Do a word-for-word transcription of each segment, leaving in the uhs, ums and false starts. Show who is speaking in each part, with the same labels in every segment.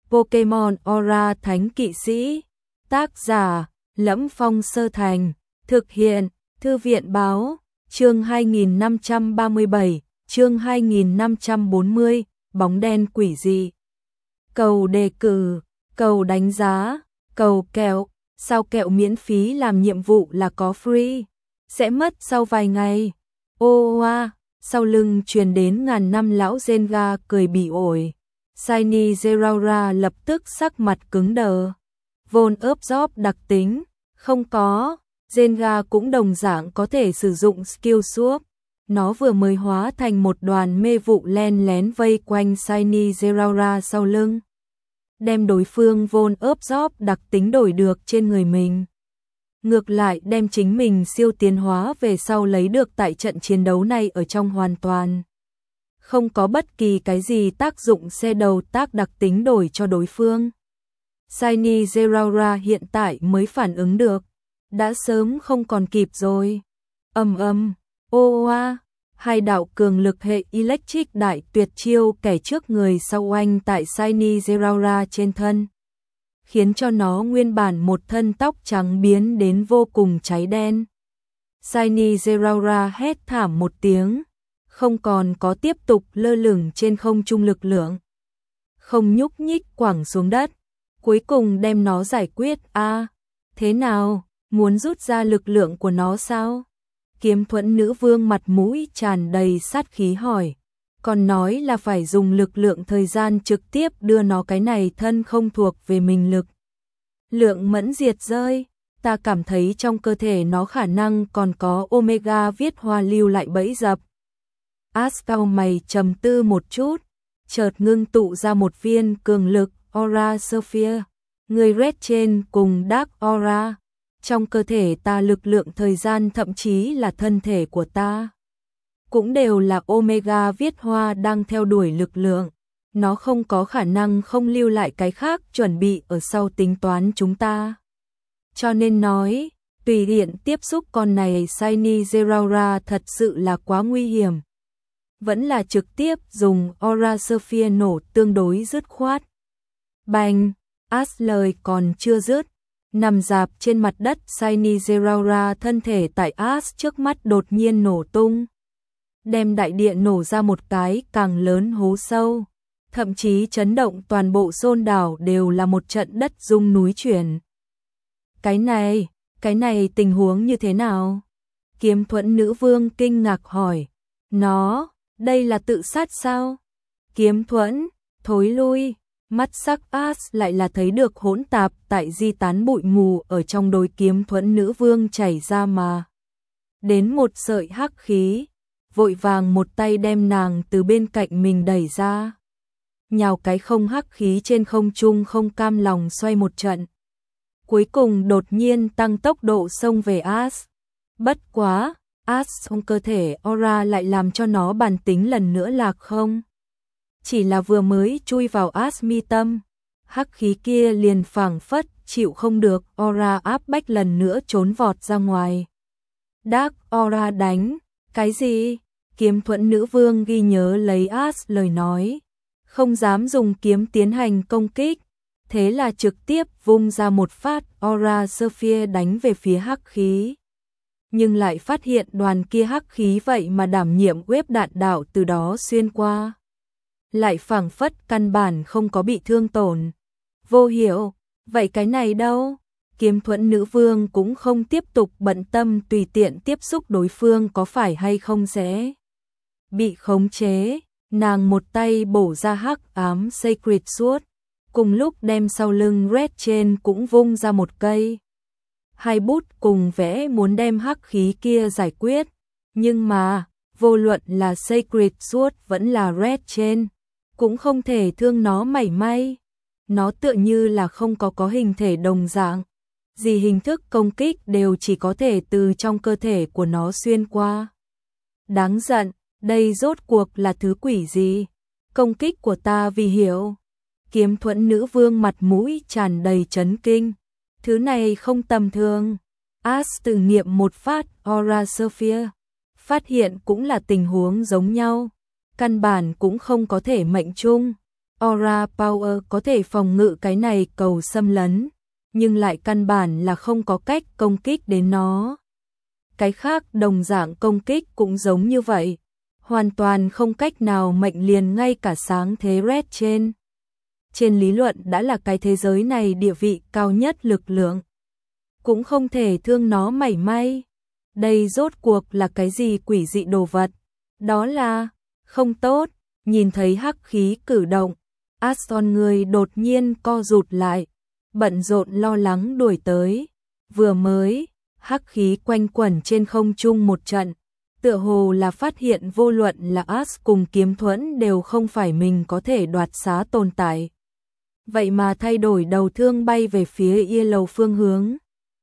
Speaker 1: Pokemon Aura Thánh Kỵ Sĩ. Tác giả: Lẫm Phong Sơ Thành. Thực hiện: Thư viện báo. Chương hai nghìn năm trăm ba mươi bảy, chương hai nghìn năm trăm bốn mươi, bóng đen quỷ dị. Cầu đề cử, cầu đánh giá, cầu kẹo. Sao kẹo miễn phí làm nhiệm vụ là có free? Sẽ mất sau vài ngày. Ô oa, sau lưng truyền đến ngàn năm lão Zenga cười bỉ ổi. Shiny Zeraora lập tức sắc mặt cứng đờ. Vốn ớp gióp đặc tính, không có. Zenga cũng đồng dạng có thể sử dụng skill swap. Nó vừa mới hóa thành một đoàn mê vụ len lén vây quanh Shiny Zeraora sau lưng, đem đối phương vốn ớp gióp đặc tính đổi được trên người mình. Ngược lại đem chính mình siêu tiến hóa về sau lấy được tại trận chiến đấu này ở trong hoàn toàn không có bất kỳ cái gì tác dụng xe đầu tác đặc tính đổi cho đối phương. Shiny Zeraora hiện tại mới phản ứng được, đã sớm không còn kịp rồi. Ầm ầm, ô oa, hai đạo cường lực hệ electric đại tuyệt chiêu kẻ trước người sau oanh tại Shiny Zeraora trên thân, khiến cho nó nguyên bản một thân tóc trắng biến đến vô cùng cháy đen. Shiny Zeraora hét thảm một tiếng, không còn có tiếp tục lơ lửng trên không trung lực lượng, không nhúc nhích quẳng xuống đất, cuối cùng đem nó giải quyết. A, à, thế nào, muốn rút ra lực lượng của nó sao? Kiếm Thuẫn nữ vương mặt mũi tràn đầy sát khí hỏi, còn nói là phải dùng lực lượng thời gian trực tiếp đưa nó cái này thân không thuộc về mình lực lượng mẫn diệt rơi. Ta cảm thấy trong cơ thể nó khả năng còn có Omega viết hoa lưu lại bẫy dập. Ash cau mày trầm tư một chút, chợt ngưng tụ ra một viên cường lực Aura Sphere. Người Red trên cùng Dark Aura. Trong cơ thể ta lực lượng thời gian thậm chí là thân thể của ta cũng đều là Omega viết hoa đang theo đuổi lực lượng. Nó không có khả năng không lưu lại cái khác chuẩn bị ở sau tính toán chúng ta. Cho nên nói, tùy tiện tiếp xúc con này Shiny Zeraora thật sự là quá nguy hiểm. Vẫn là trực tiếp dùng Aura Sphere nổ tương đối dứt khoát. Bành, Ash lời còn chưa dứt, nằm dạp trên mặt đất Shiny Zeraora thân thể tại Ash trước mắt đột nhiên nổ tung, đem đại địa nổ ra một cái càng lớn hố sâu, thậm chí chấn động toàn bộ Xôn đảo đều là một trận đất rung núi chuyển. Cái này, cái này tình huống như thế nào? Kiếm Thuẫn nữ vương kinh ngạc hỏi. Nó, đây là tự sát sao? Kiếm Thuẫn, thối lui. Mắt sắc Ash lại là thấy được hỗn tạp tại di tán bụi mù ở trong đôi Kiếm Thuẫn nữ vương chảy ra mà đến một sợi hắc khí, vội vàng một tay đem nàng từ bên cạnh mình đẩy ra, nhào cái không hắc khí trên không trung không cam lòng xoay một trận, cuối cùng đột nhiên tăng tốc độ xông về Ash. Bất quá, Ash trong cơ thể Aura lại làm cho nó bản tính lần nữa lạc không. Chỉ là vừa mới chui vào Ash mi tâm, hắc khí kia liền phảng phất chịu không được Aura áp bách lần nữa trốn vọt ra ngoài. Dark Aura đánh, cái gì? Kiếm Thuẫn nữ vương ghi nhớ lấy Ash lời nói, không dám dùng kiếm tiến hành công kích, thế là trực tiếp vung ra một phát Aura Sphere đánh về phía hắc khí. Nhưng lại phát hiện đoàn kia hắc khí vậy mà đảm nhiệm web đạn đạo từ đó xuyên qua, lại phảng phất căn bản không có bị thương tổn. Vô hiểu, vậy cái này đâu? Kiếm Thuẫn nữ vương cũng không tiếp tục bận tâm tùy tiện tiếp xúc đối phương có phải hay không sẽ bị khống chế, nàng một tay bổ ra hắc ám Sacred Sword, cùng lúc đem sau lưng Red trên cũng vung ra một cây hai bút cùng vẽ muốn đem hắc khí kia giải quyết, nhưng mà vô luận là Sacred Sword vẫn là Red trên cũng không thể thương nó mảy may. Nó tựa như là không có có hình thể đồng dạng, gì hình thức công kích đều chỉ có thể từ trong cơ thể của nó xuyên qua. Đáng giận, đây rốt cuộc là thứ quỷ gì? Công kích của ta vì hiểu. Kiếm Thuẫn nữ vương mặt mũi tràn đầy chấn kinh. Thứ này không tầm thường. Ash tự nghiệm một phát Aura Sphere, phát hiện cũng là tình huống giống nhau, căn bản cũng không có thể mệnh chung. Aura Power có thể phòng ngự cái này cầu xâm lấn, nhưng lại căn bản là không có cách công kích đến nó. Cái khác đồng dạng công kích cũng giống như vậy, hoàn toàn không cách nào mệnh liền ngay cả sáng thế Red trên. Trên lý luận đã là cái thế giới này địa vị cao nhất lực lượng, cũng không thể thương nó mảy may. Đây rốt cuộc là cái gì quỷ dị đồ vật? Đó là không tốt. Nhìn thấy hắc khí cử động, Aston người đột nhiên co rụt lại, bận rộn lo lắng đuổi tới. Vừa mới, hắc khí quanh quẩn trên không trung một trận, tựa hồ là phát hiện vô luận là As cùng kiếm thuẫn đều không phải mình có thể đoạt xá tồn tại. Vậy mà thay đổi đầu thương bay về phía Yellow phương hướng.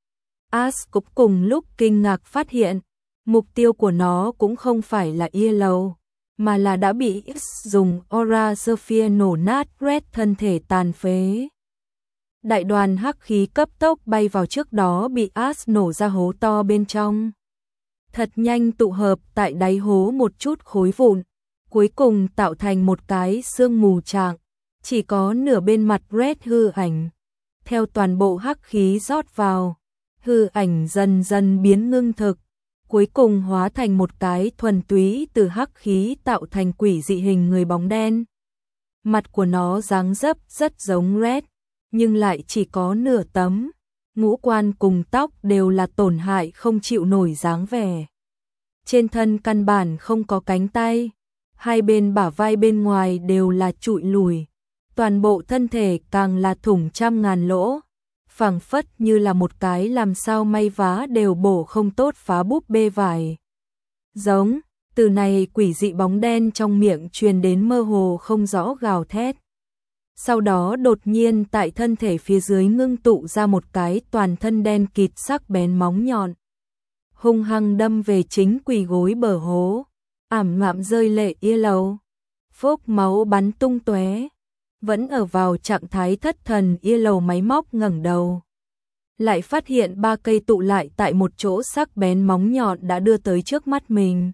Speaker 1: As cũng cùng lúc kinh ngạc phát hiện, mục tiêu của nó cũng không phải là Yellow, mà là đã bị X dùng Aura Sphere nổ nát Red thân thể tàn phế. Đại đoàn hắc khí cấp tốc bay vào, trước đó bị As nổ ra hố to bên trong. Thật nhanh tụ hợp tại đáy hố một chút khối vụn, cuối cùng tạo thành một cái sương mù trạng, chỉ có nửa bên mặt Red hư ảnh. Theo toàn bộ hắc khí rót vào, hư ảnh dần dần biến ngưng thực, cuối cùng hóa thành một cái thuần túy từ hắc khí tạo thành quỷ dị hình người bóng đen. Mặt của nó dáng dấp rất giống Red, nhưng lại chỉ có nửa tấm, ngũ quan cùng tóc đều là tổn hại không chịu nổi dáng vẻ. Trên thân căn bản không có cánh tay, hai bên bả vai bên ngoài đều là trụi lùi, toàn bộ thân thể càng là thủng trăm ngàn lỗ, phảng phất như là một cái làm sao may vá đều bổ không tốt phá búp bê vải. Giống, từ này quỷ dị bóng đen trong miệng truyền đến mơ hồ không rõ gào thét. Sau đó đột nhiên tại thân thể phía dưới ngưng tụ ra một cái toàn thân đen kịt sắc bén móng nhọn, hung hăng đâm về chính quỳ gối bờ hố, ảm ngạm rơi lệ Yellow. Phốc máu bắn tung tóe. Vẫn ở vào trạng thái thất thần, Yellow máy móc ngẩng đầu, lại phát hiện ba cây tụ lại tại một chỗ sắc bén móng nhọn đã đưa tới trước mắt mình.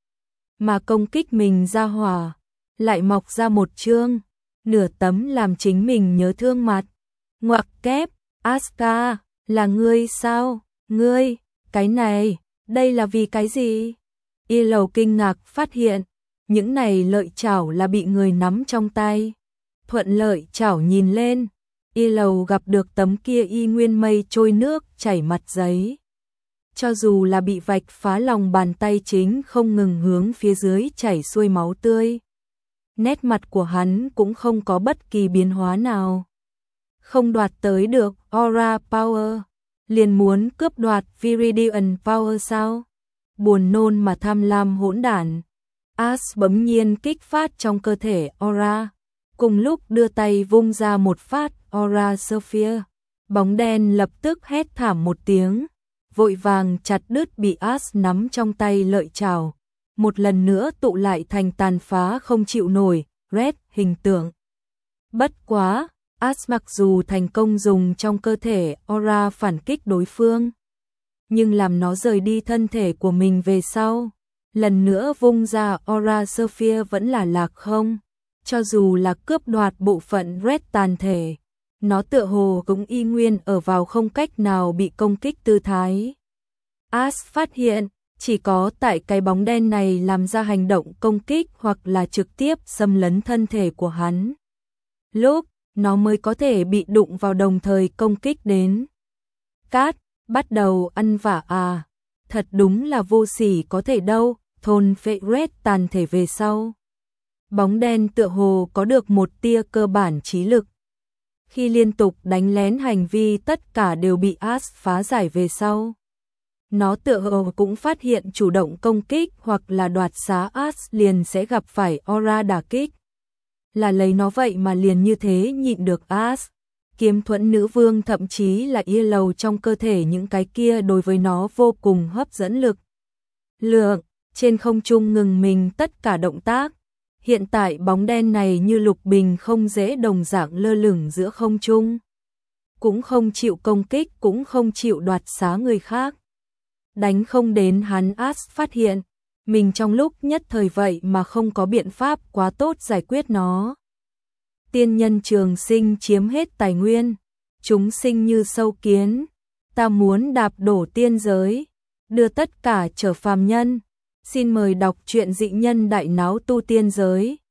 Speaker 1: Mà công kích mình ra hỏa, lại mọc ra một chương, nửa tấm làm chính mình nhớ thương mặt. Ngoặc kép, Aska, là ngươi sao? Ngươi, cái này, đây là vì cái gì? Yellow kinh ngạc phát hiện, những này lợi chảo là bị người nắm trong tay. Thuận lợi chảo nhìn lên, Yellow gặp được tấm kia y nguyên mây trôi nước chảy mặt giấy. Cho dù là bị vạch phá, lòng bàn tay chính không ngừng hướng phía dưới chảy xuôi máu tươi. Nét mặt của hắn cũng không có bất kỳ biến hóa nào. Không đoạt tới được Aura Power, liền muốn cướp đoạt Viridian Power sao? Buồn nôn mà tham lam hỗn đản. As bỗng nhiên kích phát trong cơ thể Aura, cùng lúc đưa tay vung ra một phát Aura Sphere. Bóng đen lập tức hét thảm một tiếng, vội vàng chặt đứt bị As nắm trong tay lợi chảo, một lần nữa tụ lại thành tàn phá không chịu nổi Red hình tượng. Bất quá, As mặc dù thành công dùng trong cơ thể Aura phản kích đối phương, nhưng làm nó rời đi thân thể của mình về sau, lần nữa vung ra Aura Sphere vẫn là lạc không. Cho dù là cướp đoạt bộ phận Red tàn thể, nó tựa hồ cũng y nguyên ở vào không cách nào bị công kích tư thái. As phát hiện, chỉ có tại cái bóng đen này làm ra hành động công kích hoặc là trực tiếp xâm lấn thân thể của hắn, lúc nó mới có thể bị đụng vào đồng thời công kích đến. Cát, bắt đầu ăn vả à, thật đúng là vô sỉ có thể đâu, thôn phệ Red tàn thể về sau. Bóng đen tựa hồ có được một tia cơ bản trí lực. Khi liên tục đánh lén hành vi tất cả đều bị As phá giải về sau, nó tựa hồ cũng phát hiện chủ động công kích hoặc là đoạt xá As liền sẽ gặp phải Aura đả kích. Là lấy nó vậy mà liền như thế nhịn được As. Kiếm thuẫn nữ vương thậm chí là Yellow trong cơ thể những cái kia đối với nó vô cùng hấp dẫn lực. Lượng, trên không trung ngừng mình tất cả động tác. Hiện tại bóng đen này như lục bình không dễ đồng dạng lơ lửng giữa không trung. Cũng không chịu công kích, cũng không chịu đoạt xá người khác. Đánh không đến hắn. As phát hiện, mình trong lúc nhất thời vậy mà không có biện pháp quá tốt giải quyết nó. tiên nhân trường sinh chiếm hết tài nguyên, chúng sinh như sâu kiến, ta muốn đạp đổ tiên giới, đưa tất cả trở phàm nhân. Xin mời đọc truyện Dị Nhân Đại Náo Tu Tiên Giới.